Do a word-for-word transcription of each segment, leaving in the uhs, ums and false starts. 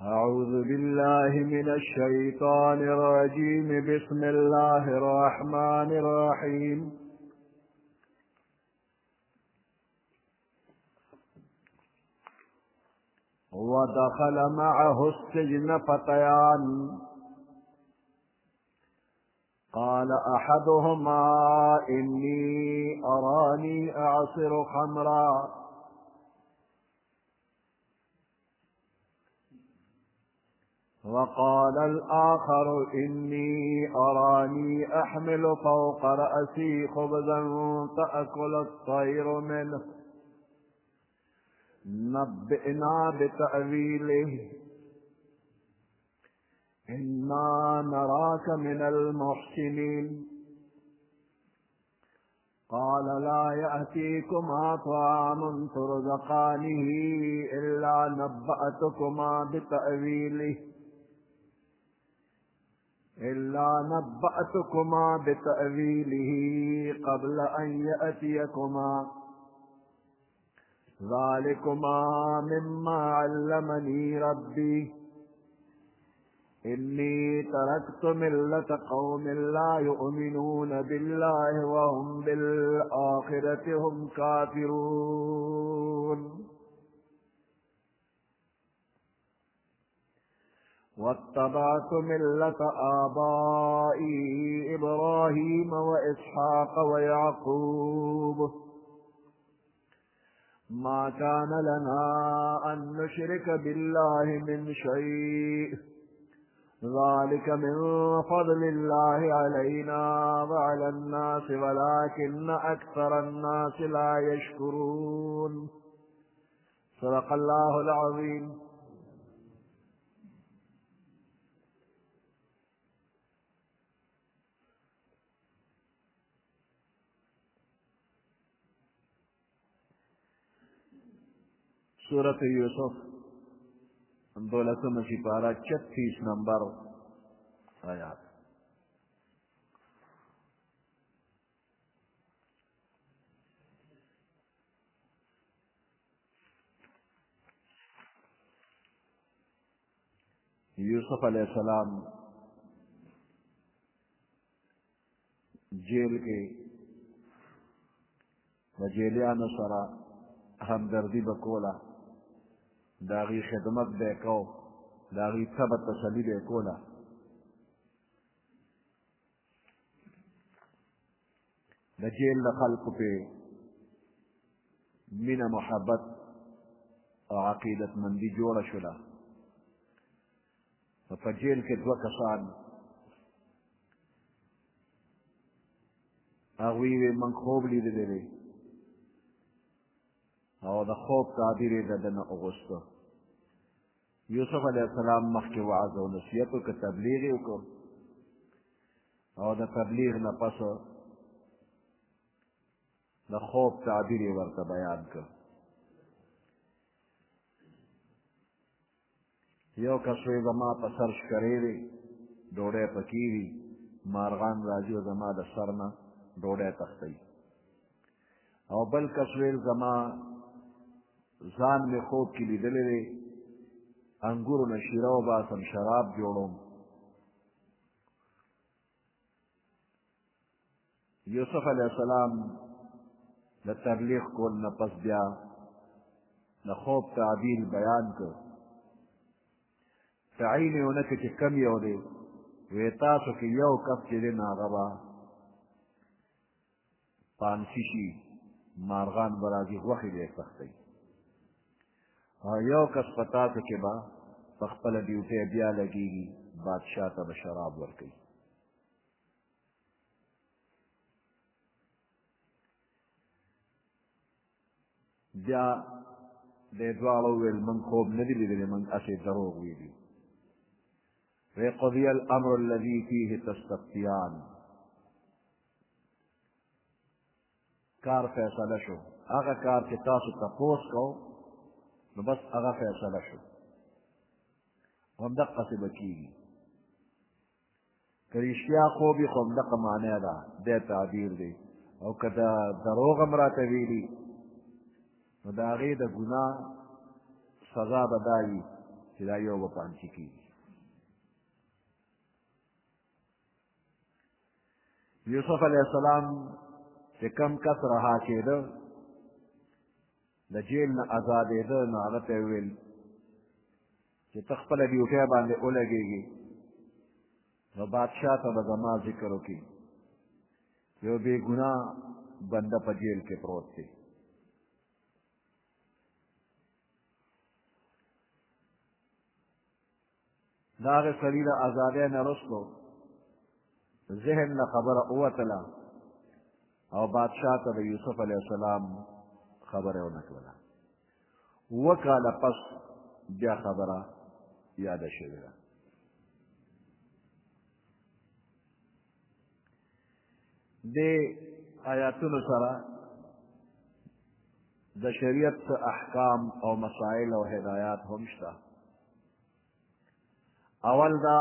أعوذ بالله من الشيطان الرجيم. بسم الله الرحمن الرحيم. ودخل معه السجن فتيان قال أحدهما إني أراني أعصر خمرا وقال الآخر إني أراني أحمل فوق رأسي خبزا تأكل الطير منه نبئنا بتأويله إنا نراك من المحسنين. قال لا يأتيكما طعام ترزقانه إلا نبأتكما بتأويله إلا نبأتكما بتأويله قبل أن يأتيكما ذلكما مما علمني ربي إني تركت ملة قوم لا يؤمنون بالله وهم بالآخرة هم كافرون. واتبعت ملة آبائي إبراهيم وإسحاق ويعقوب ما كان لنا أن نشرك بالله من شيء ذلك من فضل الله علينا وعلى الناس ولكن أكثر الناس لا يشكرون. صدق الله العظيم. सूरत यूसुफ दौलतम सिपारा छत्तीस नंबर आयात। यूसुफ अलैहिस्सलाम जेल के जेलियान सरा हमदर्दी बकोला दागी खिदमत बेको दागी सब तसली बेकोला द जेल द खल्क पे मीना मोहब्बत और अकीदत मंदी जोड़ शुला तो जेल के दो कसान अगवी वे मन खूब ली दे दे और द خوب تعبیر ددن اغسطو یوسف علیہ السلام مخی وعظ و نصیحتو که تبلیغی کو اور د تبلیغ نه پس د خوب تعبیر ورته بیان کړ. یو کس وی زما په سر شکرې دی ډوډۍ پکې وي مارغان راځي او زما د سر نه ډوډۍ تښتوي او بل کس ویل زما ځان مې خوب کې لیدلی دی انګورو نه شیره وباسم شراب جوړوم. یوسف علیہ السلام د تبلیغ کول نه پس بیا د خوب تعبیر بیان کړ. تعین یې ونه کړ چې کم یو دی وی تاسو کې یو کس چې دی نو هغه به پانسی شي مارغان به راځي غوښې به یې تښتوي او یو کس په تاسو کې به په خپله ډیوټۍ بیا لګېږي بادشاه ته به شراب ورکوي. بیا دې دواړو وویل موږ خوب نه دي لیدلی موږ هسې دروغ ویلي. وی قضی الامر الذي فيه تستفتیان کار فیصله شو هغه کار چې تاسو تپوس کو نو بس هغه فیصله شو همدقسې به کېږي. که رښتیا خوب وي خو همدغه معنی ده دی تعبیر دی او که د دروغ هم راته ویلي نو د هغې د ګناه سزا به دا وي چې دا یو به پانچي کېږي. یوسف علیه السلام چې کم کس رها کېده د جیل نه ازادېده نو هغه ته یې وویل چې ته خپله ډیوټۍ باندې ولګېږي نو بادشاه ته به زما ذکر وکړي یو بې ګناه بنده په جیل کې پروت دی. د هغې سړي د ازادۍ نه وروستو ذهن نه خبره ووتله او بادشاه ته د یوسف علیه السلام خبره ونه کړله. اووه کاله پس بیا خبره یاده شوې ده. دې آیاتونو سره د شریعت احکام او مسائل او هدایات هم شته. اول دا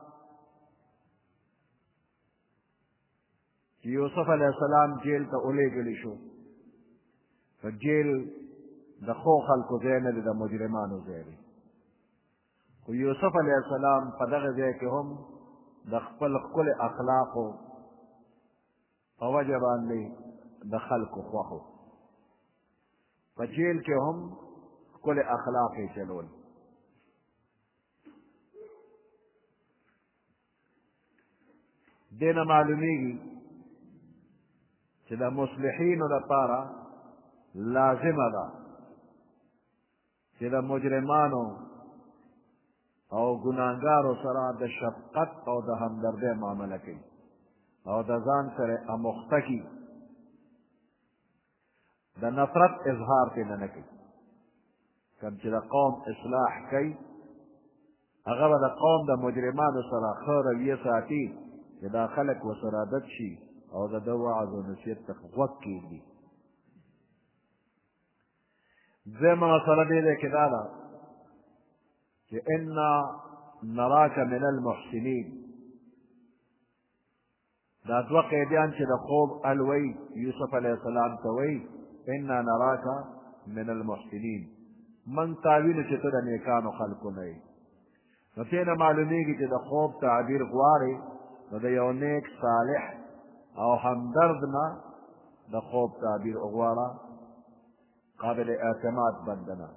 چې یوسف علیه السلام جیل ته ولېږلی شو. په جیل د ښو خلکو ځای نه دی، د مجرمانو ځای دی. خو یوسف علیه السلام په دغه ځای کې هم د خپل ښکلي اخلاقو په وجه باندې د خلکو خوښ و. په جیل کې هم ښکلي اخلاق یې چلول. دې نه معلومیږي چې د مصلحینو لپاره لازمه ده چې د مجرمانو او ګناهګارو سره د شفقت او د همدردۍ معامله کوي او د ځان سره اموخته کي، د نفرت اظهار پې نه نه کوي. کوم چې د قوم اصلاح کوي هغه به د قوم د مجرمانو سره ښه رویه ساتي چې دا خلک ورسره عادت شي او د ده وعظ و نصیحت ته غوږ کېږدي. دویمه مسله دې دی کې دا ده چې انا نراک من المحسنین. دا دوه قیدیان چې د خوب الوی یوسف علیه السلام ته وی انا نراک من المحسنین، من تا وینو چې ته د نیکانو خلکو نه یې. نو دې نه معلومیږي چې د خوب تعبیر غواړې نو د یو نیک صالح او همدرد نه د خوب تعبیر وغواړه، قابل اعتماد بنده نه.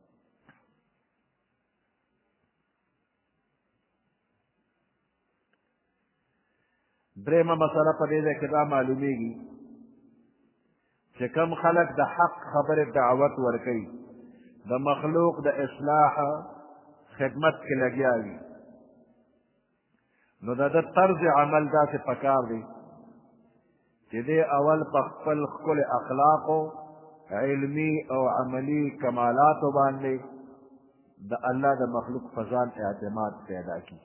درېیمه مسله په دې ځای کې دا معلومیږي چې کم خلک د حق خبرې دعوت ورکوي د مخلوق د اصلاح خدمت کې لګیا وي نو د ده طرز عمل داسې پکار دی چې دی اول په خپل ښکلي اخلاقو علمي او عملي کمالاتو باندې د الله د مخلوق په ځان اعتماد پیدا کړي.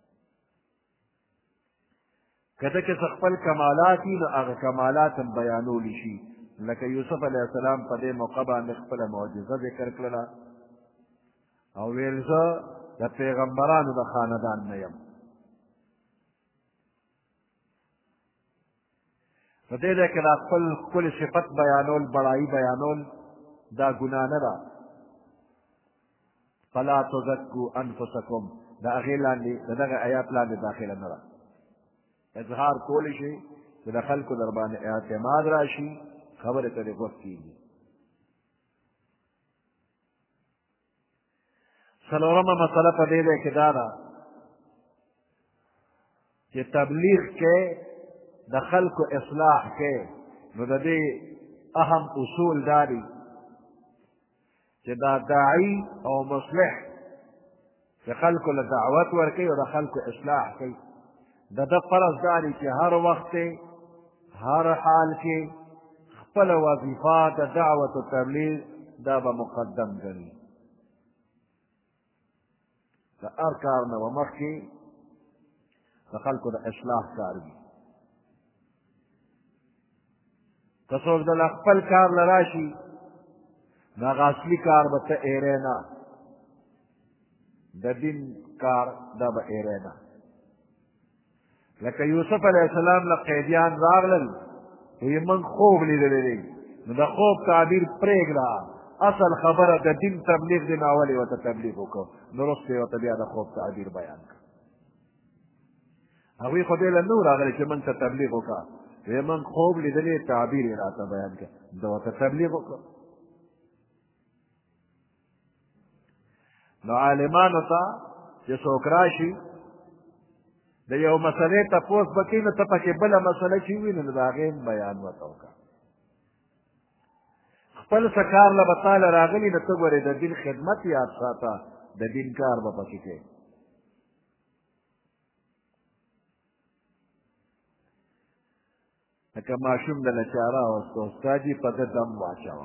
که ده کې څه خپل کمالات وي نو هغه کمالات هم بیانولی شي. لکه یوسف علیه السلام په دې موقع باندې خپله معجزه ذکر کړله او ویل زه د پیغمبرانو د خاندان نه یم. په دې ځای کې دا خپل ښکلي صفت بیانول بړایي بیانول دا ګناه نه ده. فلا تزکو انفسکم د هغې لاندې د دغه آیات لاندې داخله نه ده. اظهار کولی شي چې د خلکو در باندې اعتماد راشي، خبرې ته دې غوږ کېږي. څلورمه مسله په دې ځای کې دا ده چې تبلیغ کې د خلکو اصلاح کې نو د دې اهم اصول دا دي چې دا داعي او مصلح چې خلکو له دعوت ورکوي او د خلکو اصلاح کوي د ده فرض دا دی چې هر وخت هر حال کې خپله وظیفه د دعوت و تبلیغ دا به مقدم ګڼي. د هر کار نه به مخکې د خلکو د اصلاح کار وي. که څوک دله خپل کار له راشي نو هغه اصلي کار به ته ایری نه، د دین کار دا به ایری نه. لکه یوسف علیه السلام له قیدیان راغلل وایي موږ خوب لیدلی دی، نو د خوب تعبیر پرېږده اصل خبره د دین تبلیغ دی، نو اول یې ورته تبلیغ وکړو، نو وروسته یې ورته بیا د خوب تعبیر بیان کړ. هغوی خو دې له نه راغلی چې موږ ته تبلیغ وکړه، وی موږ خوب لیدلی تعبیر یې راته بیان کړه، ده ورته تبلیغ وکړه. نو عالمانو ته چې څوک راشي د یو مسلې تپوس به کوي، نو ته پکې بله مسله چې ووینې نو د هغې بیان ورته وکړه. خپل څه کار له به تاله راغلي، نو ته ګورې د دین خدمت یاد ساته، د دین کار به پکې کوې. لکه ماشوم دله چاره واستو، استاد یې په ده دم واچوه،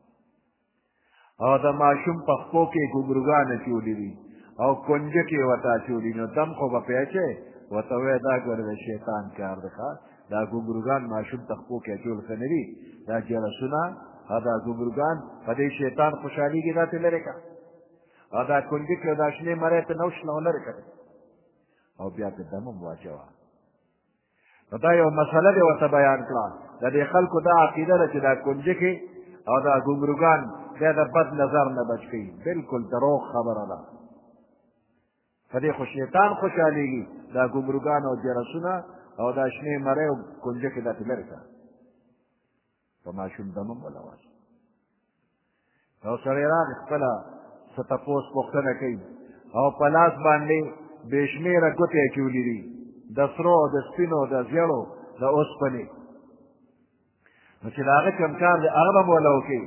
او د ماشوم په خپو کې ګونګروګان اچولي وي او کنجکې ورته اچولي، نو دم خو به پې اچوې، ورته وایه دا ګوره د شیطان کار دی ښه، دا ګونګروګان ماشوم ته خپو کې اچول ښه نه دي، دا جرسونه او دا ګونګروګان په دې شیطان خوشحالېږي، دا ترې لرې کړه، او دا کنجکې او دا شنې مری ته نه وشله او لرې کړه، او بیا ته دم هم واچوه. نو دا یو مسله دې ورته بیان کړه. د دې خلکو دا عقیده ده چې دا کنجکې او دا ګونګروګان دا د بد نظر نه بچ کوي، بلکل دروغ خبره ده. په دې خو شیطان خوشحالېږي، دا ګونګروګان او جرسونه او دا شنې مرۍ او کنجکې دا ترې لرې کړه. په ماشوم دم هم ولواسه. او سړی راغی خپله څه تپوس پوښتنه کوي، او په لاس باندې بې شمېره ګوتې اچولي دي، د سرو د سپینو د زیړو د اوسپنې، نو چې د هغه کوم کار دی هغه به م وله وکړي،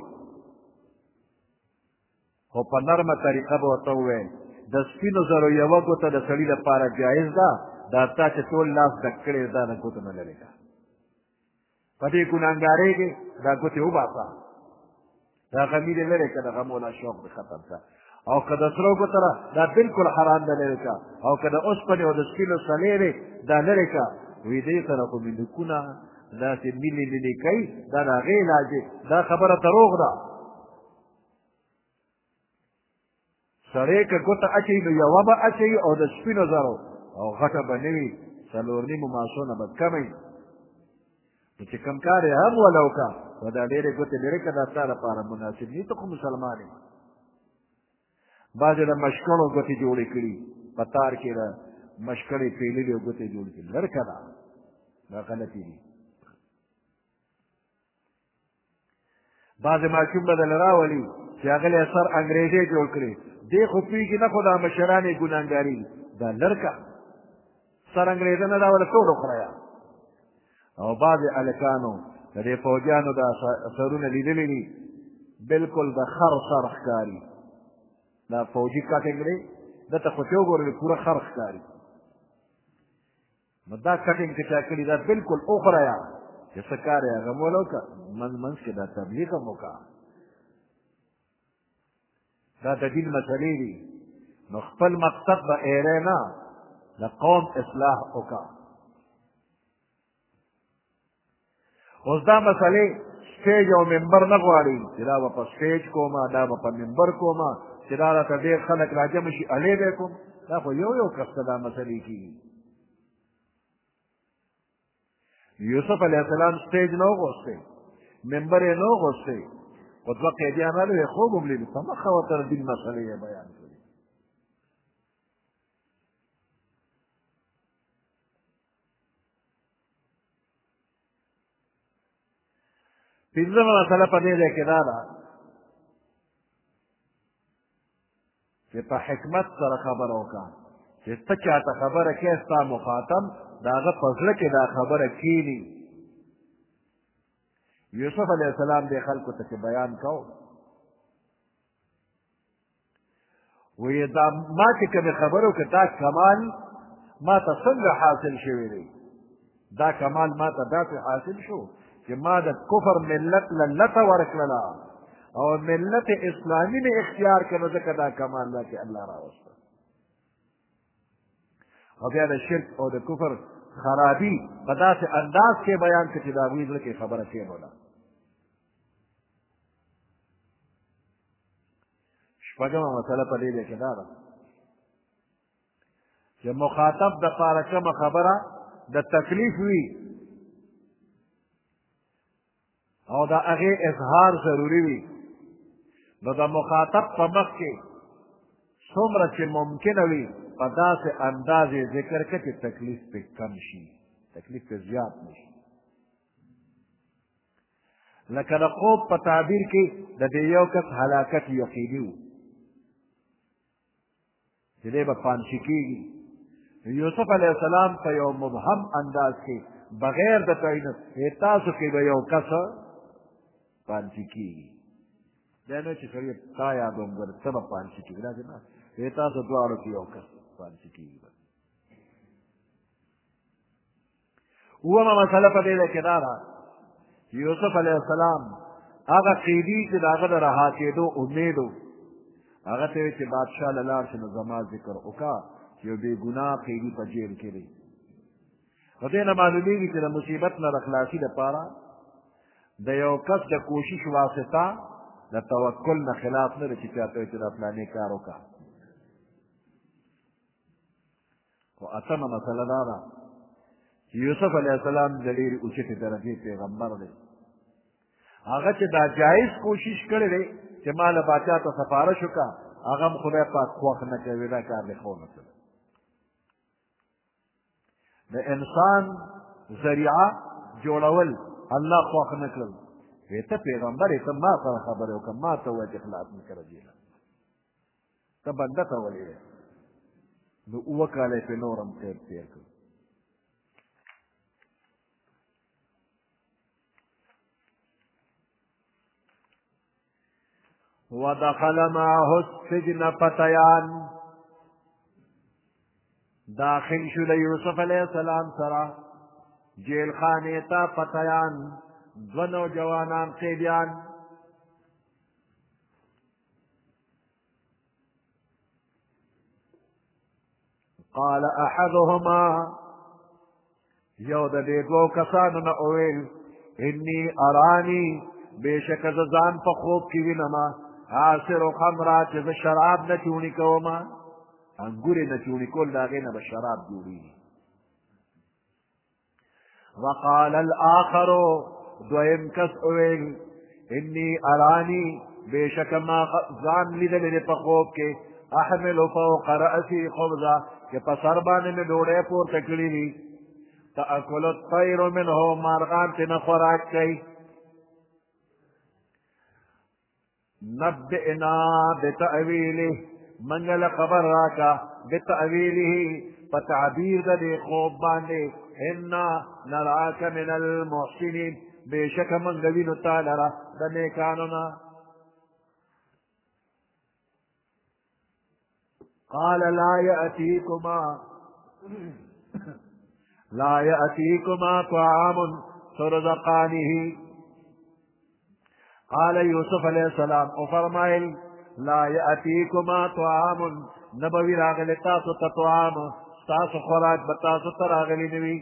خو په نرمه طریقه به ورته وویل د سپینو زرو یوه ګوته د سړي لپاره جایز ده، دا تا چې ټول لاس ډک کړی دا د ګوتو نه لرې کړه، په دې ګناهګارۍ کې دا ګوتې وباسه، دا غمي دې لرې کړه، د غم ولا شوق دې ختم کړه، او که د سرو ګوته ده دا بلکل حرام ده لرې کړه، او که د اوسپنې او د سپینو سلې دی دا لرې کړه. وی دې سره خو ملکونه داسې ملي ملي کوي، دا د هغې علاج دی، دا خبره دروغ ده. سړی که ګوته اچوي نو یوه به اچوي او د سپینو زرو، او غټه به نه وي، څلور نیمو ماسونه به کمه وي، نو چې کوم کار یې هم وله وکړه، نو دا ډېرې ګوتې لرې کړه، دا ستا لپاره مناسب نه ته خو مسلمان یې. بعضې د مشکڼو ګوتې جوړې کړي، په تار کې د مشکڼې پیللې او ګوتې جوړې کړي، لر که ده دا غلطې دي. بعضې ماشوم به دله راولي چې هغه یې سر انګریزۍ جوړ کړي، دې خو پوهېږي نه، خو دا مشران یې ګناهګاري دا لر که سر انګریزه نه دا وله ټول وخوره. او بعضې هلکانو د دې فوجیانو دا سرونه لیدلي دي، بلکل د خر سر ښکاري، دا فوجي کټنګ دی، دته خو چې وګورئ پوره خر ښکاري، نو دا کټنګ چې چا کړي دا بلکل وخوره، چې څه کار یې هغه م وله وکړه، منځ منځ کې دا تبلیغ هم وکړه، دا د دین مسلې دي. نو خپل مقصد به ایری نه، د قوم اصلاح وکړه. اوس دا مسلې سټیج او ممبر نه غواړي چې دا به په سټیج کومه، دا به په ممبر کومه، چې دا راته ډېر خلک راجمع شي الې به کوم، دا خو یو یو کس ته دا مسلې کېږي. یوسف علیه السلام سټیج نه وغوښتی، ممبر یې نه وغوښتی، خو دوه قیدیان راغلي یې خوب هم لیدي، په مخه ورته د دین مسلې یې بیان کړي. پنځمه مسله په دې ځای کې دا ده چې په حکمت سره خبره وکړه، چې ته چاته خبره کوې ستا مخاطب د هغه په زړه کې دا خبره کښېني. یوسف علیه السلام دې خلکو ته چې بیان کو، وایي دا ما چې کومې خبرې وکړې دا کمال ما ته څنګه حاصل شوی دی، دا کمال ما ته داسې حاصل شو چې ما د کفر ملت له لته ورکړله او ملت اسلامي مې اختیار کړه، ځکه دا کمال دا چې الله راوسته. او بیا د شرک او د کفر خرابي په داسې انداز کې بیان کړه چې د هغوی زړه کې خبره کېنوله. شپږمه مسله په دې دی کې دا ده چې مخاطب دپاره کومه خبره د تکلیف وي او د هغې اظهار ضروري وي، نو د مخاطب په مخ کې څومره چې ممکنه وي په داسې انداز یې ذکر کړه چې تکلیف پې کم شي، تکلیف پې زیات نه شي. لکه د خوب په تعبیر کې د دې یو کس هلاکت یقیني و چې دی به پانسي کېږي. یوسف علیه السلام په یو مبهم انداز کې بغیر د تعینت تاسو کې به یو کس پانسي کېږي. دا نه چې سړی تا یادوم ګوره ته به پانسي کېږي، داسې نه، تاسو دواړو کې یو کس پانسي کېږي. اومه مسله په دې ده کې دا ده یوسف علیه السلام هغه قیدي چې د هغه د رها کېدو امید و هغه ته چې بادشاه له لاړ شي نو زما ذکر وکړه چې یو بې ګناه قیدي په جیل کې دی. نو دې نه معلومېږي چې د مصیبت نه د خلاصي دپاره د یو کس د کوشش واسطه د توکل نه خلاف نه دی چې چاته وایي چې دا فلانې کار وکړه. خو اتمه مسله دا ده چې یوسف علیه السلام د ډېرې اوچتې درجې پیغمبر دی. هغه چې دا جایز کوشش کړی دی چې ما له باچا ته سفارش وکړه هغه هم خدای پاک خوښ نه کوي، دا کار دی ښه نه کړی. د انسان ذریعه جوړول الله خوښ نه کړل. وی ته پیغمبر یې ته ما سره خبرې وکړه ما ته ووایه چې خلاص مې کړه جیله ته بنده ته ولې نو اووه کاله یې پرې نور هم تېر تېر کړ. ودخل معه السجن فتيان داخل شو د یوسف علیه السلام سره جیل خانې ته فتیان دوه نوجوانان قیدیان. قال احدهما یو د دې دوو کسانو نه وویل انی ارانی بېشکه زه ځان په خوب کې وینمه عاصر خمره چې زه شراب نه چوني کومه انګورې نه چوني کول د هغې نه به شراب جوړېږي. وقال الاخر دویم کس وویل انی ارانی بېشکه ما ځان لیدلی دی په خوب کې احمل فوق رأسي خبزه چې په سر باندې مې ډوډۍ پورته کړي دي تأکل الطیر منه مارغان ترې نه خوراک کوي. نبئنا بتأویله منگل خبر راکا بتأویله فتعبیر دا دے خوب باندے انا نراک من المحسنین بے شک منگوینو تالرا دا نیکانونا. قال لا یأتیکما لا یأتیکما طعام ترزقانه. قال یوسف علیہ السلام او فرمائل لا یأتیکما طعام نبوی راغلی تاسو تا طعام تاسو خوراک بتاسو تا راغلی نوی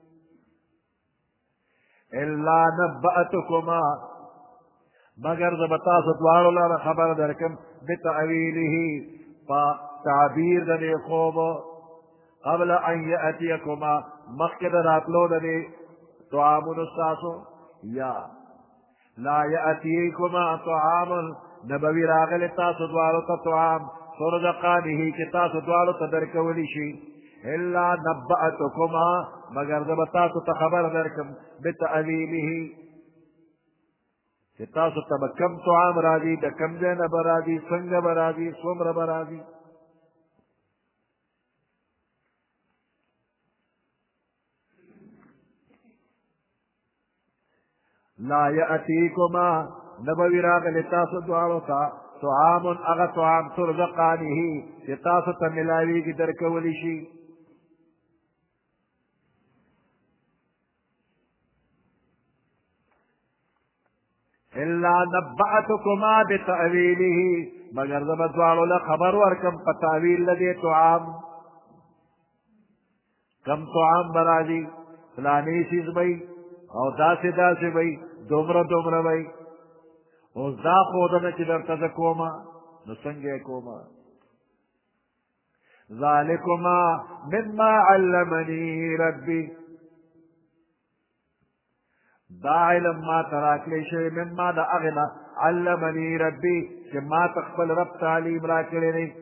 الا نبأتکما مگر ز بتاسو دوارو لارا خبر درکم بتعویله پا تعبیر دنی خوب قبل ان یأتیکما مخد راتلو دنی طعامون استاسو یا لا یأتیکما طعام نبوی راغل تاسو دوارو تا طعام ترزقانه کی تاسو دوارو تا درکولی شی الا نبأتکما مگر دب تاسو تا خبر درکم بتأویله کی تاسو تا کم طعام راضی دا کم دین برازی سنگ برازی سمر برازی. لا یأتیکما نبوی راغل تاسو دوارو تا طعام اغا طعام ترزقانه چی تاسو تا ملاوی کی درکولی شی الا نبعتکما بتأویله مگر زب دوارو لخبر ورکم پا تأویل لدی طعام کم طعام برازی فلانی چیز بی او داسی داسی بی دومره دومره بی اوس دا خودنه چې درته زه کومه نو څنګه کومه. ذالکما مما علمنی ربی دا علم ما ته راکړی شوی مما د هغې نه علمني ربي چې ما ته خپل رب تعلیم راکړی دی.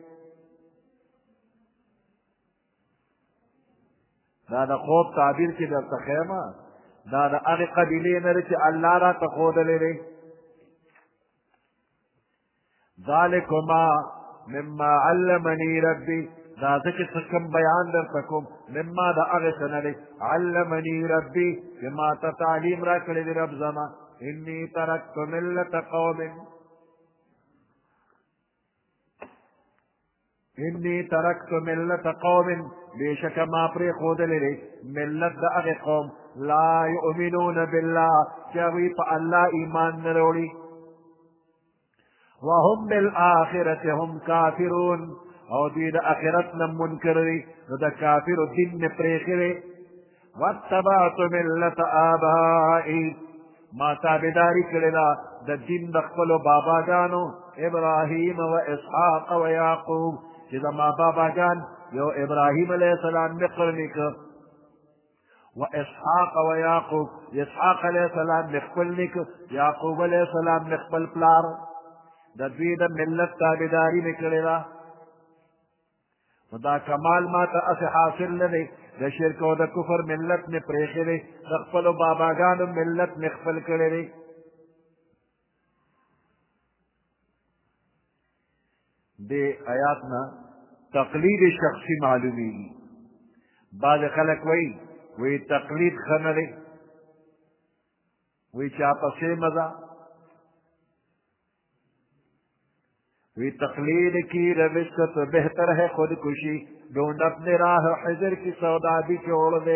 دا د خوب تعبیر چې درته ښیمه دا د هغې قبیلې نه دی چې الله راته ښودلی دی. ذلکما مما علمني ربي دا ځکه چې کوم بیان درته کوم مما د هغې څه نه دی علمني ربي چې ما ته تعلیم راکړی دی رب زما. انی ترکت ملت قوم انی ترکت ملت قوم بېشکه ما پرېښودلی دی ملت د هغې قوم لا یؤمنون بالله چې هغوی په الله ایمان نه راوړي وهم بالآخرة هم کافرون او دوی د آخرت نه منکر دي نو د کافرو دین مې پرېښی دی. واتبعت ملت آبائي ما تابعداري کړې ده د دین د خپلو باباګانو ابراهیم و اسحاق و یعقوب چې زما باباګان یو ابراهیم علیه السلام مې قرني که و اسحاق و یعقوب اسحاق علیه السلام مې خپل نیکه یعقوب علیه السلام مې خپل پلار د دوی د ملت تابعداري مې کړې ده. نو دا کمال ما ته هسې حاصل نه دی د شرک او د کفر ملت مې پرېښی دی د خپلو باباګانو ملت مې خپل کړی دی. دې آیات نه تقلید شخصي معلومیږي. بعض خلک وایي وایي تقلید ښه نه دی وایي چا پسې مزه وی تقلید کی روش تو بہتر ہے خودکشی ڈھونڈ اپنے راہ حضر کی سودا بھی چھوڑ دے.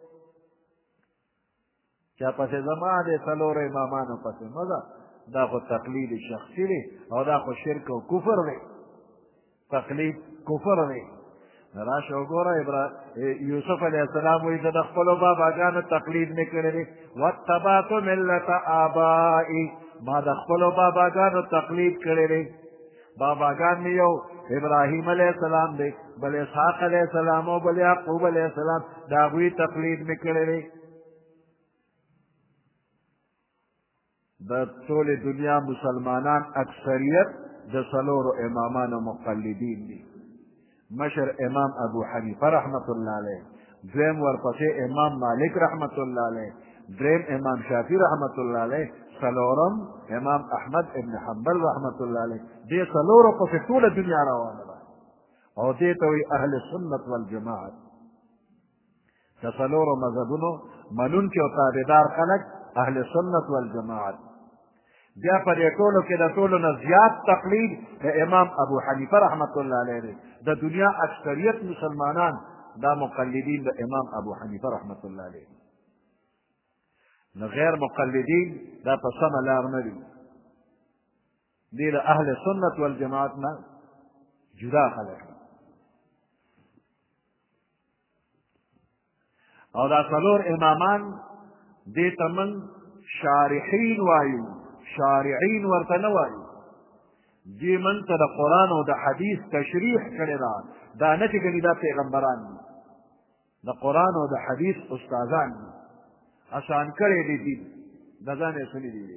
چا پس زما دے سلور امامانو پس مزا دا خو تقلید شخصی دی او دا خو شرک و کفر دی. تقلید کفر دی. راشه وګوره یوسف علیہ السلام وی د خپلو باباګانو تقلید مې کړی دی. واتبعت ملت آبائی ما د خپلو باباګانو تقلید کړی دی. باباګان مې یو ابراهیم علیه السلام دی بل اسحاق علیه السلام او بل یعقوب علیه السلام د هغوی تقلید مې کړی دی. د ټولې دنیا مسلمانان اکثریت د څلورو امامانو مقلدین دي. مشر امام ابو حنیفه رحمت الله علیه دویم ورپسې امام مالک رحمت الله علیه دریم امام شافعي رحمت الله علیه څلورم امام احمد ابن حنبل رحمت الله علیه. دې څلورو پسې ټوله دنیا روانه ده او دې ته وایي اهل سنت والجماعت. د څلورو مذهبونو منونکي او تابعدار خلک اهل سنت والجماعت. بیا په دې ټولو کې د ټولو نه زیات تقلید د امام ابو حنیفه رحمت الله علیه دی. د دنیا اکثریت مسلمانان دا مقلدین د امام ابو حنیفه رحمت الله علیه. نو غیر مقلدین دا په سمه لار نه دي. دی د اهل سنت والجماعت نه جدا خلک او دا څلور امامان دې ته موږ شارحین وایو. شارعین ورته نه وایو. دې موږ ته د قرآن او د حدیث تشریح کړې ده. دا نه چې ګنې دا پیغمبران دي د قرآن او د حدیث استادان دي. آسان کړی دی دین د ځان یې سني دی.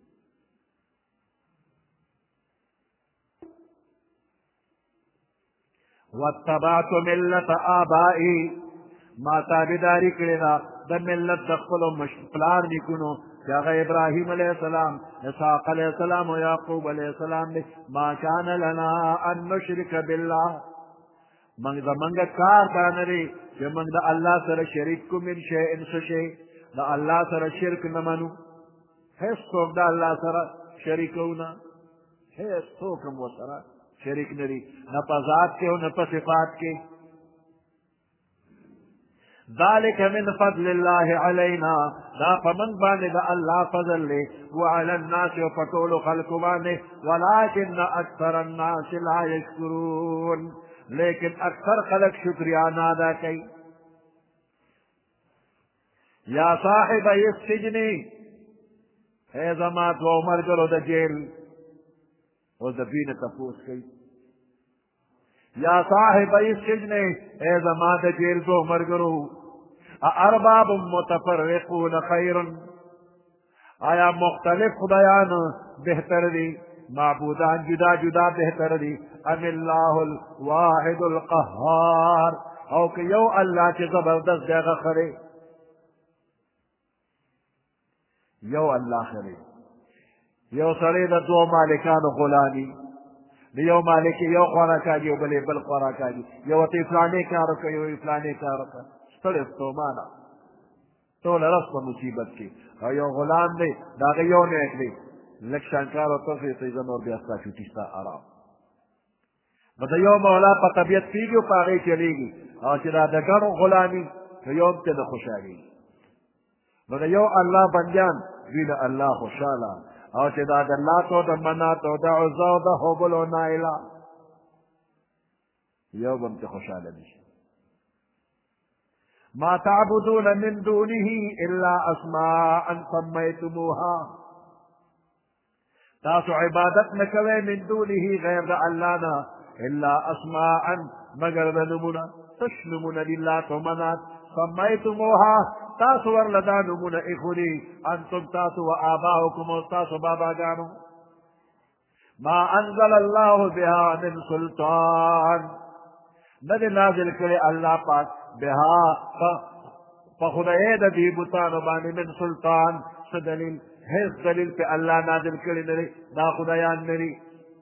واتبعت ملت آبائی ما تابعداري کړې ده د ملت د خپلو پلار نیکونو چې هغه ابراهیم علیه السلام اسحاق علیه السلام او یعقوب علیه السلام دی. ما کان لنا ان نشرک بالله موږ زمونږ کار دا نه دی چې موږ د الله سره شریک کو من شیئن څه شی د الله سره شرک نه منو. هیڅ څوک د الله سره شریکو نه هیڅ څوک هم ورسره شریک نه دي نه په ذات کې او نه په صفات کې. ذلك من فضل الله علينا دا فمن باندې د الله فضل دی وعلى الناس او په ټولو خلکو باندې ولكن اکثر الناس لا يشكرون لیکن اکثر خلق شکریہ نه ادا کوي. یا صاحب السجن اے زما دو ملګرو د جیل اوس د دوی نه تپوس کوي. یا صاحب السجن اے زما د جیل دو ملګرو ارباب متفرقون خیر آیا مختلف خدایان بہتر دی معبودان جدا جدا بہتر دی ام اللہ الواحد القہار او کہ یو اللہ چی زبردست دیگا خرے یو اللہ خرے یو سرے دا دو مالکان غلامی یو مالک یو خورا کاجی یو بلے بل خورا کاجی یو تی فلانے کارو کا یو فلانے کارو کا سترس تو مانا تو لرس پا مصیبت کی اور یو غلام دے داگه یو نیک دے لکشانکار و طرفی سیزن اور بیاستا چوٹیستا آرام بدا یو مولا پا طبیعت پیگی و پاگئی چلی گی اور چلا دگر غلامی تو یو امتے دا خوش آگئی بدا یو اللہ بندیان وین اللہ خوشالا اور چلا دا اللہ تو دا منا تو دا عزا دا حبل و نائلہ یو بمتے خوشالا دیش ما تعبدون من دونه الا اسماء سميتموها تاسو عبادت نکوے من دونه غیر دا اللہ نا الا اسماء مگر دا نمونا تش نمونا للہ تو منات سميتموها تاسو ورلدا نمونا اخونی انتم تاسو و آباؤکم و تاسو بابا جانو ما انزل اللہ بها من سلطان ندی نازل کرے اللہ پاک بها فخدای دا دی بطانو بانی من سلطان سدلیل حیث دلیل پہ اللہ نازل کری نری دا خدایان نری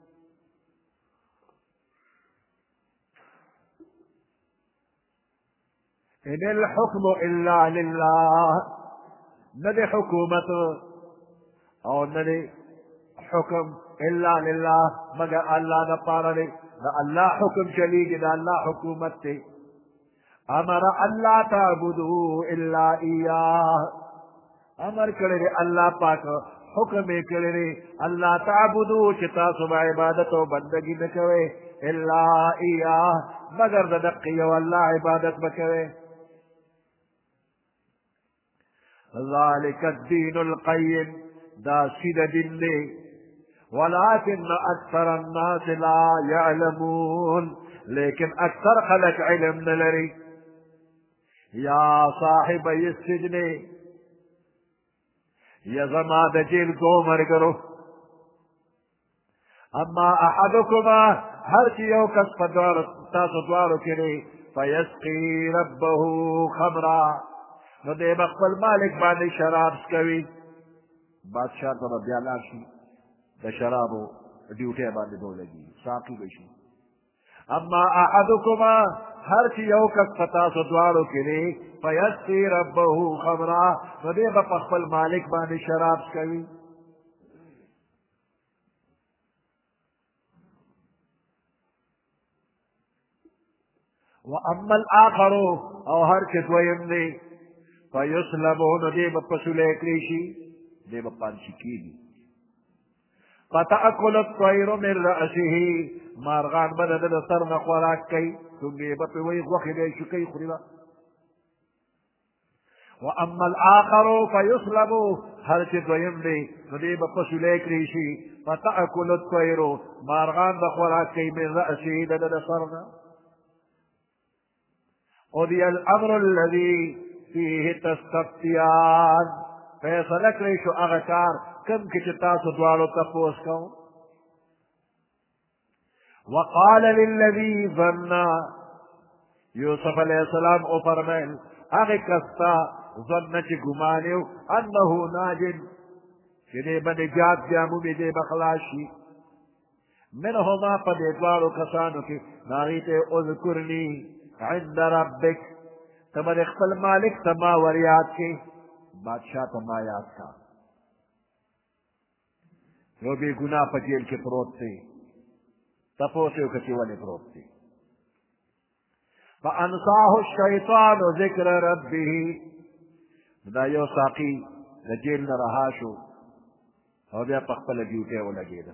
ان الحکم الا للہ ندی حکومت اور ندی حکم الا للہ مگر اللہ نہ پارا لے دا اللہ حکم چلی گی دا اللہ حکومت تے امر اللہ تعبدو الا ایاہ امر کرے اللہ پاک حکم کرے اللہ تعبدو چتا صبح عبادت و بندگی نکوے الا ایاہ مگر ددقی و اللہ عبادت بکوے ذالک الدین القیم دا سید دن لے ولكن اکثر الناس لا يعلمون لیکن اکثر خلق علم نلری یا صاحب السجن یا زما د جیل کو مرگرو اما احدکما ہر چیو کس پدوار تاسو دوارو کرے فیسقی ربه خمرا نو دے بقبل مالک باندې شراب سکوی بادشاہ تو بیانار شی د شرابو ډیوټه باندې بولګي ساقي بشي اما احدکما هر چې یو کس پتا سو دوارو کړي فیسقی ربه خمرا نو دې په خپل مالک باندې شراب کوي واما الاخر او هر چې دویم دی فیسلبه نو دې په پسولې کړی شي دې په پانشي کېږي فتأكل الطير من رأسه مارغان بدد د سر نه خوراک کوي څنګه به وي غوښې دی شو کوي خوري واما الاخر فيصلب هر چې دویم دی نو دې به پسولې کړی شي فتأكل الطير مارغان به خوراک کوي من رأسه د د سر نه قضي الامر الذي فيه تستفتيان فیصله کړی شو هغه کار کم کی چې تاسو دواړو تپوس کوو وقال للذي ظن یوسف علیہ السلام او فرمایل هغه کس ته ظن چې ګمان یو انه ناجن چې دې به نجات بیا مومې دې به خلاص شي منهما په دې دواړو کسانو کې هغې ته اذکرني عند ربک ته به د خپل مالک ته ما ور یاد کې بادشاہ ته ما یاد کا یو بے گناہ په جیل کې پروت دی تپوس یې وکړه چې ولې پروت دی فانساه الشیطان ذکر ربه دا یو ساقي د جیل نه رها شو او بیا په خپله ډیوټۍ ولګېده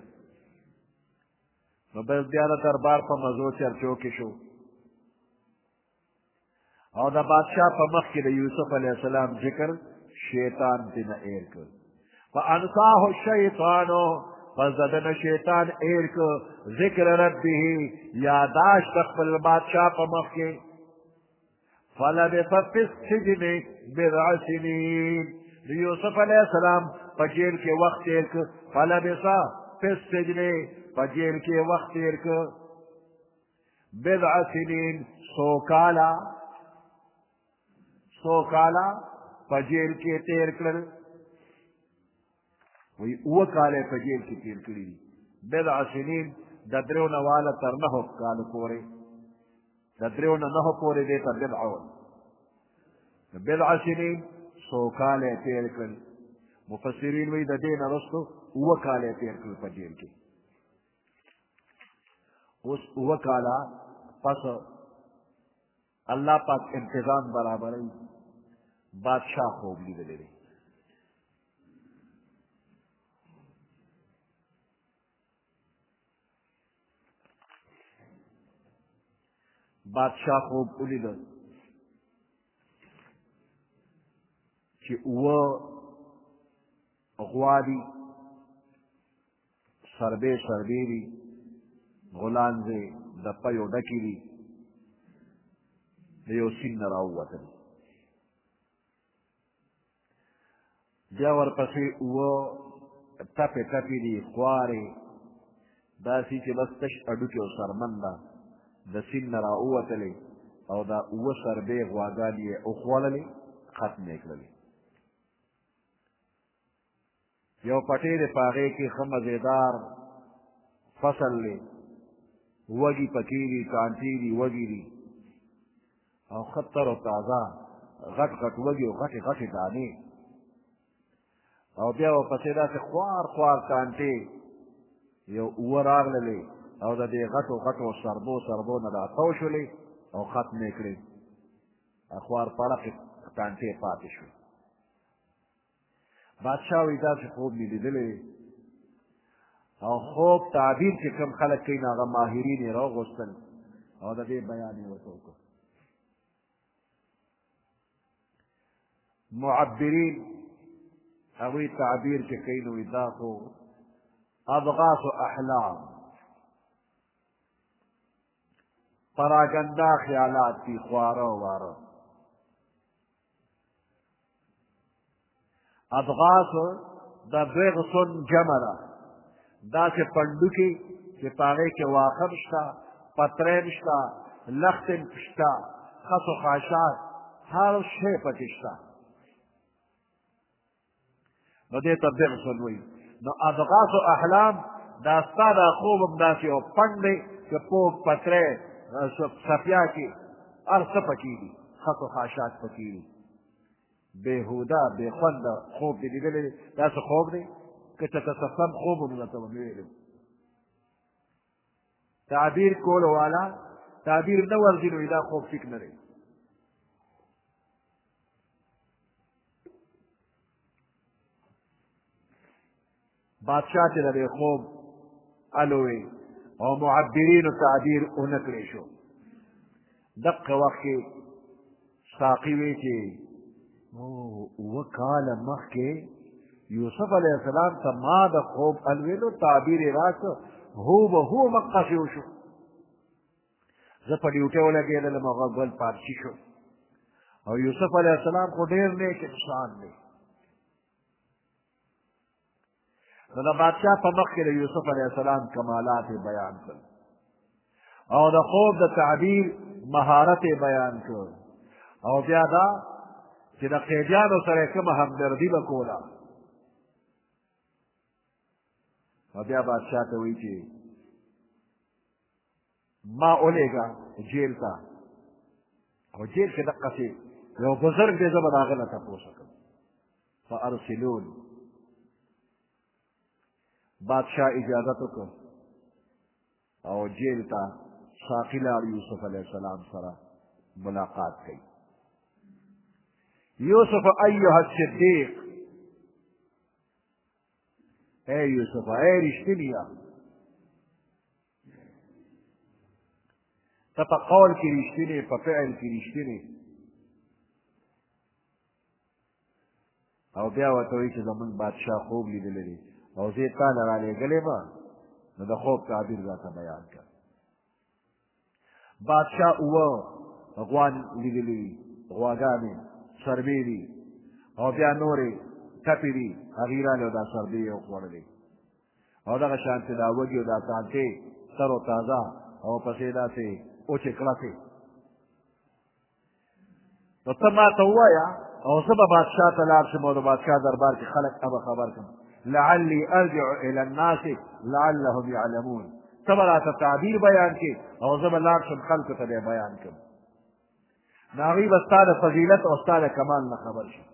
نو بس بیا د دربار په مزو چرچو کې شو او د بادشاہ په مخ کې د یوسف علیه السلام ذکر شیطان تینا ایر کر فانساه الشیطان فزدن شیطان ایر کر ذکر ربه یاداشت خپل بادشاہ په مخ کې فلبث فی السجن بضع سنین د یوسف علیه السلام په جیل کې وخت تېر کړ فلبث فی السجن په جیل کې وخت تېر کړ بضع سنین څو کاله څو کاله په جیل کې تېر کړل وایي اووه کاله یې په جیل کې تېر کړي دي بضع سنین د درېو نه واله تر نهو کالو پورې د درېو نه نهو پورې دې ته بضع وایي بضع سنین څو کاله یې تېر کړل مفسرین وایي د دې نه وروستو اووه کاله یې تېر کړل په جیل کې اوس اووه کاله پس الله پاک انتظام برابروي بادشاہ خوب لیدلی دی بادشاہ خوب ولیده چې اووه غوا دي سربې سربې دي غلانځې د پیو ډکې دي د یو سیند نه راووتل بیا ورپسې اووه ټپې ټپې دي خوارې داسې چې بس تش اډوکې او سرمن ده د سیند نه راووتلې او دا اووه سربې غواګانې یې وخوړلې ختمې یې کړلې یو پټی دی په هغې کې ښه مزېدار فصل دی وږي پکې دي کانټې دي وږي دي او ښه تر و تازه غټ غټ وږي او غټې غټې دانې او بیا ورپسې داسې خوار خوار کانټې یو اووه راغللې او د دې غټو غټو سربو سربو نه راتاو شولې او ختمې کړې خوار پړقې کانټې پاتې شوې بادشاه وایي داسې خوب مې لیدلی او خوب تعبیر چې کوم خلک کوي نو هغه ماهرین یې راوغوښتل او د دې بیان یې ورته وکړ معبرین هغوی تعبیر چې کوي نو دا خو اضغاث احلام پراګنده خیالات دي خواره واره اضغاث د ضغث جمع ده داسې پنډوکې چې په هغې کې واخه شته پترین شته لختن شته خس و خاشاک هر شی پکې شته نو دې ته ضغث وایي نو اضغاث احلام دا ستا دا خوب هم داسې یو پنډ دی چې پوک پتری صفیا کې هر څه پکې دي خس و خاشاک پکې دي بېهوده بېخونده خوب دې لیدلی دی داسې خوب دی که چېرته سم خوب هم درته به مې ویلي تعبیر کولو والا تعبیر نه ورځي نو دا خوب ټیک نه دی بادشاہ چې د دې خوب الوی او معبرینو تعبیر ونه کړی شو دقه وخت کې ساقي وی چې اووه کاله مخکې یوسف علیه السلام ته ما د خوب الویلو تعبیر یې راکړ هو به هو مقصې وشو زه په ډیوټۍ ولګېدلم هغه ګل پارچي شو او یوسف علیه السلام خو ډېر نیک انسان دی نو د بادشاه په مخ کې د یوسف علیه السلام کمالات یې بیان کړل او د خوب د تعبیر مهارت یې بیان کړ او بیا دا چې د قیدیانو سره یې کومه همدردي به کوله او بیا بادشاه ته وایي چې ما ولېږه جیل ته او جیل کې دقسې یو بزرګ دی زه به د هغه نه تپوس وکړم فارسلون بادشاہ اجازت وکړ او جیل ته ساقي لاړ یوسف علیه السلام سره ملاقات کوي یوسف ایها الصدیق اے یوسف اے رښتینیا ته په قول کې رښتینی په فعل کې رښتینی او بیا ورته وایي چې زمونږ بادشاه خوب لیدلی دی او زه تا نه رالېږلی ما نو د خوب تعبیر راته بیان کړه بادشاه اووه غوان لیدلی دي غواګانې سربې دي او بیا نورې ټپې دي هغې راغلې او دا سردې یې وخوړلې او دغه شانتې دا وږي او دا ټانټې تر و تازه او پسې داسې اوچې کلکې نو ته ما ته ووایه او زه به بادشاه ته لاړ شم او د بادشاه دربار کې خلک ته خبر کړم لعلی ارجع الى الناس لعلهم يعلمون ته به راته تعبیر بیان کې او زه به لاړ شم خلکو ته به بیان کړم نو هغوی به ستا د فضیلت او ستا د کمال نه خبر شي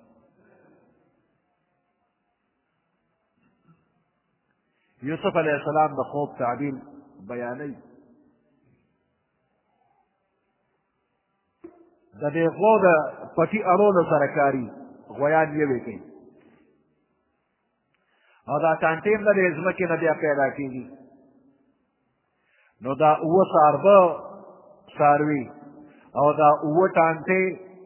یوسف علیه السلام د خوب تعبیر بیانوي د دې غوا د پټي اړولو سره کاري غویان یوې کوي او دا ټانټې هم د دې ځمکې نه بیا پیدا کېږي نو دا اووه څاروه څاروي او دا اووه ټانټې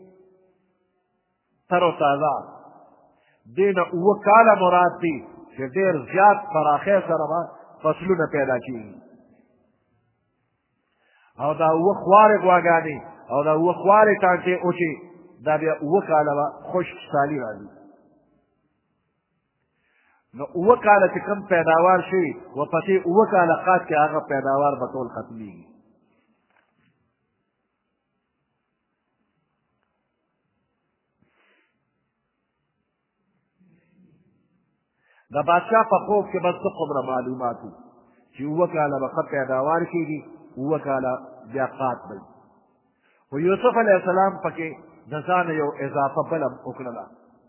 تر و تازه دې نه اووه کاله مراد دي چې ډېر زیات پراخۍ سره به فصلونه پیدا کېږي او دا اووه خوارې غواګانې او دا اووه خوارې ټانټې اوچې دا بیا اووه کاله به خشک سالي راځي نو اووه کاله چې کوم پیداوار شي ورپسې اووه کاله قات کې هغه پیداوار به ټول ختمېږي د بادشاه په خوب کې بس څه قمره معلومات وو چې اووه کاله به ښه پیداوار کېږي اووه کاله بیا قات به خو یوسف علیه السلام پکې د ځانه یو اضافه بله وکړله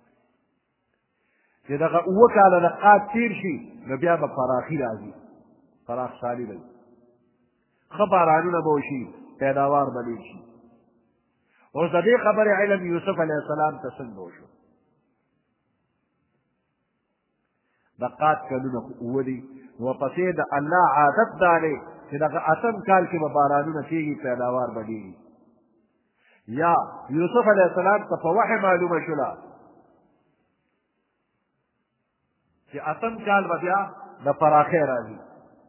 چې دغه اووه کاله د قات تېر شي نو بیا به فراخي راځي فراخ سالي به ښه بارانونه به وشي پیداوار به ډېر شي اوس د دې خبرې علم یوسف علیه السلام ته څنګه وشو د قات کلونه خو اووه دي ورپسې د الله عادت دا دی چې دغه اتم کال کې به بارانونه کېږي پیداوار به ډېر یا یوسف علیه السلام ته په وحی معلومه شوله چې اتم کال به بیا د فراخۍ راځي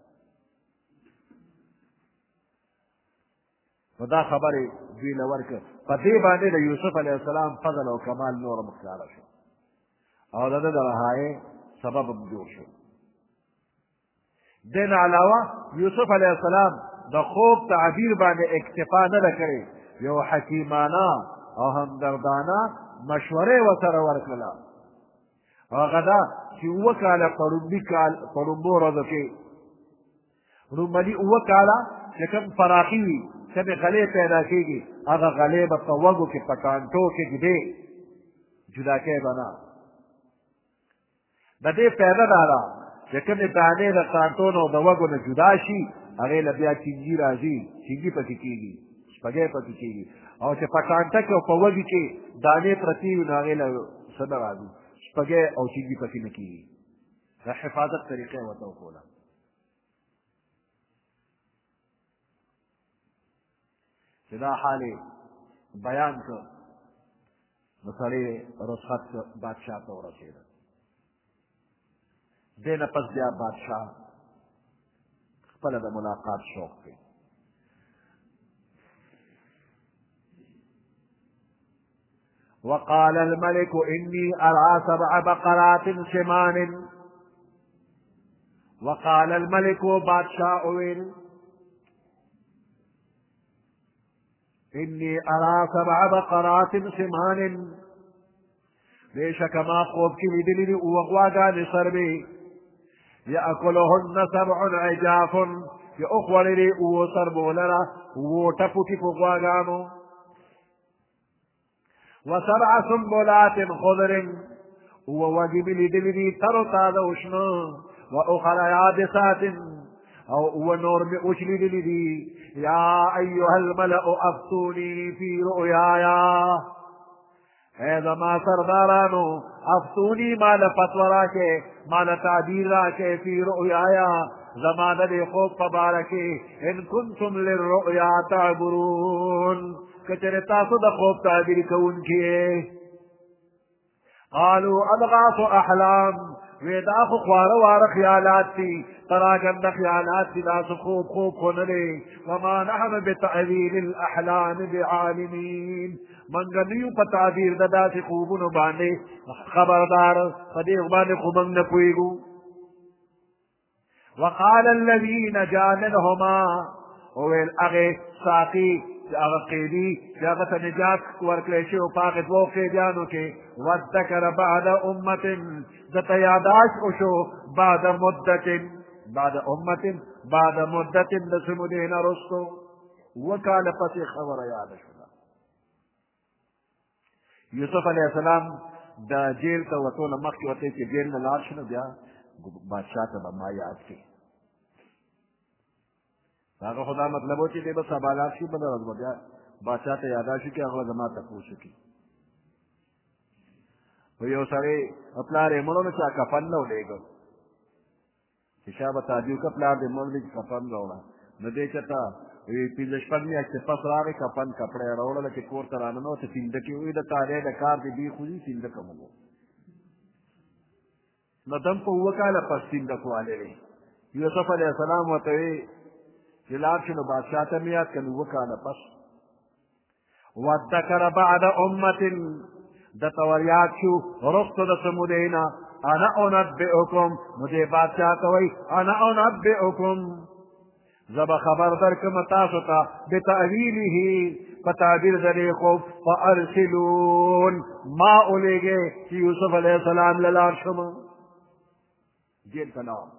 نو دا خبرې دوی له ورکړه په دې باندې د یوسف علیه السلام فضل او کمال نور مخکاره شو او د ده د رهایۍ سبب هم جوړ شو دې نه علاوه یوسف علیه السلام د خوب تعبیر باندې اکتفا نه ده کړې یو حکیمانه او همدردانه مشورې ورسره ورکړله هغه دا چې اووه کاله په لومړي کال په لومړو ورځو کې لومړي اووه کاله چې کوم فراخي وي کومې غلې پیدا کېږي هغه غلې به په وږو کې په ټانټو کې ږدې جدا کوې به نه د دې فایده دا ده چې کومې دانې د ټانټو نه او د وږو نه جدا شي هغې له بیا چینجي راځي چینجي پکې کېږي شپږی پکې کېږي او چې په ټانټه کې او په وږي کې دانې پرتې وي نو هغې له څه نه راځي شپږی او چینجي پکې نه کېږي د حفاظت طریقه یې ورته وښوله چې دا حال بیان کړ نو سړی رخصت بادشاه ته ورسېده دې نه پس بیا بادشاه خپله د ملاقات شوق کوي وقال الملك إني أرى سبع بقرات سمان وقال الملك بادشاه ويل إني أرى سبع بقرات سمان بيشك ما خوب كلي دلني وغواغاني صربي يأكلهن سبع عجاف يأخوالي لي وصربو لنا وتفكي فغواغانو وسبع سنبلات خضر ووجب لدلني ترطى دوشنا وأخرى يابسات أو نور بأشل لدي يا أيها الملأ أفتوني في رؤيايا هذا ما سردارانو أفتوني ما لفتوراك ما لتعبيراك في رؤيايا زمان دي خوب فباركي إن كنتم للرؤيا تعبرون كتر تاسو د خوب تعبیر کوونکي قالوا اضغاث احلام ودا خو خواره واره خیالات دي تراګند خیالات دي تاسو خوب خوب خو نه دي وما نحن بتعبير الاحلام بعالمين منګنیو په تعبیر د داسې خوبونو باندې خبردار په دې باندې خو موږ نه پوهېږو. وقال الذي نجا منهما وویل هغې ساقي هغه قیدي چې هغه ته نجات ورکړی شوی په هغې دوو قیدیانو کې وذکر بعد امة ځکه یاداشت وشو بعد مدت بعد امة بعد مدت د څه مودې نه رستو اووه کاله پسې خبره یاده شوه. یوسف علیه السلام د جیل ته وتو نه مخکې ورته چې جیل نه لاړ شي نو بیا بادشاه ته به ما یاد کړي. هغه خو دا مطلب و چې دی به سبا لاړ شي بله ورځ به بیا بادشاه ته یادا شي چې هغه به زما تپوس وکړي. خو یو سړی پلار یې مړ و نو چا کفن نه ولېږه چې شا به تعجب وکړه پلار دې مړ دی چې کفن راوړه نو دی چېرته پنځه شپږ میاشتې پس راغی کفن کپړه یې راوړله چې کور ته راننوته سینده کې وایي د تاریخ د کار دې بې خو دي سینده کم و نو دم په اووه کاله پس سینده کوالی دی. یوسف علیه السلام ورته وایي چې لاړ شي نو بادشاه ته مې یاد کړه اووه کاله پس. وذکر بعد امة دته ور یاد شو وروسته د څه مودې نه انا انبئکم نو دې بادشاه ته وایي انا انبئکم زه به خبر درکړم تاسو ته بتأویله په تعبیر د دې خوب فارسلون ما اولېږئ چې یوسف علیه السلام له لاړ شم جیل ته لاړ.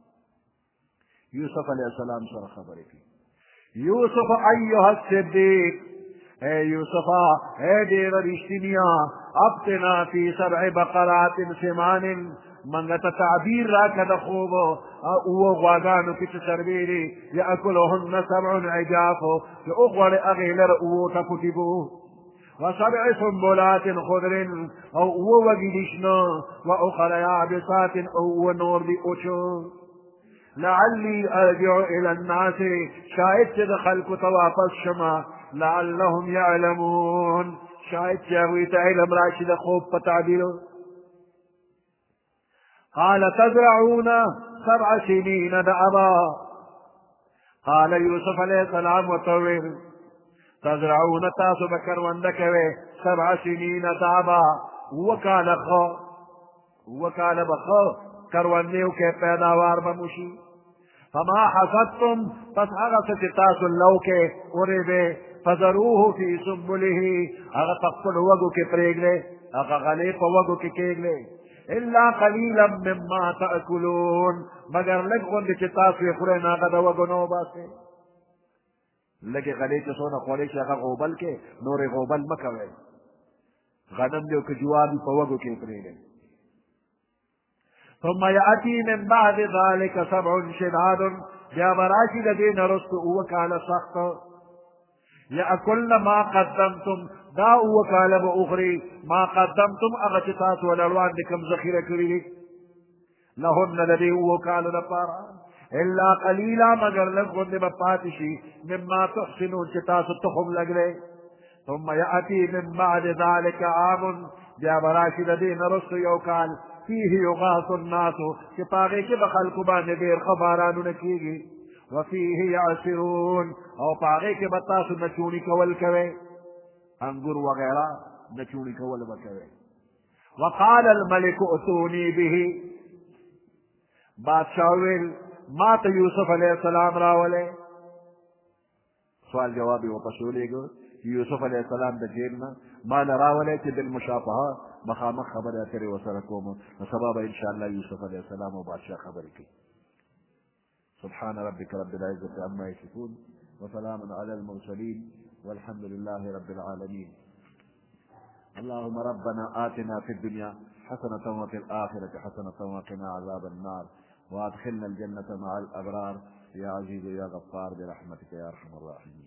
یوسف علیہ السلام سره خبرې کوي. یوسف ایها الصدیق اے یوسفا اے ډېر رښتینیا ابتنا فی سبع بقرات سمان منګه ته تعبیر راکړه د خوب اووه غواګانو کې چې څروې دي یاکلهن سبع عجاف چې وغواړې هغې لره اوو ټپوټي بو وسبع سنبلات خضر او اووه وږي دي شنه واخر یابسات او اووه نور دي اوچو لعلی ارجع الى الناس شاید چې د خلکو ته واپس شمه لعلهم یعلمون شاید چې هغوی ته علم راشي د خوب په تعبیرو. قال تزرعون سبع سنین دأبا قال یوسف علیه السلام ورته وویل تزرعون تاسو به کرونده کوئ سبع سنین دأبا اووه کاله ښه اووه کاله به ښه کروندې وکئ پیداوار به مو شي. فما حصدتم پس هغه څه چې تاسو لو کې ورېبې فذروه فی سنبله هغه په خپلو وږو کې پرېږدئ هغه غلې په وږو کې کېږدئ الا قلیلا مما تأکلون مگر لږ غوندې چې تاسو یې خورئ نو هغه د وږو نه وباسئ. لږې غلې چې څونه خوړئ چې هغه غوبل کې نورې غوبل مه کوئ. غنم دی او که جوار دي په وږو کې پرېږدئ. ثم یأتی من بعد ذلك سبع شداد بیا به راشي د دې نه وروسته اووه کاله سخت یأکلن ما قدمتم دا اووه کاله به وخوري ما قدمتم هغه چې تاسو ولر وړاندې کوم ذخیره کړي دي لهن د دې اووه کالو لپاره الا قلیلا مگر لږ غوندې به پاتې شي مما تحسنون چې تاسو تخم لګوئ. ثم یأتی من بعد ذلك عام بیا به راشي د دې نه وروسته یو کال فيه یغاث الناس چې په هغې کې به خلکو باندې ډېر ښه بارانونه کېږي وفيه یعصرون او په هغې کې به تاسو نچوڼي کول کوئ انګور وغیره نچوڼي کول به کوئ. وقال الملك اتوني به بادشاه وویل ما ته یوسف علیه السلام راولئ. سوال جواب یې ورپسې ولېږه یوسف علیه السلام د جیل نه ما نه راولئ چې بالمشافهه مخامخ خبرې اترې ورسره کوم نو سبا به انشاءالله یوسف علیه السلام او بادشاه خبرې کوي. سبحان ربك رب العزة عما يصفون وسلام على المرسلين والحمد لله رب العالمين. اللهم ربنا آتنا في الدنيا حسنة وفي الآخرة حسنة وقنا عذاب النار وأدخلنا الجنة مع الأبرار يا عزيز يا غفار برحمتك يا أرحم الراحمين.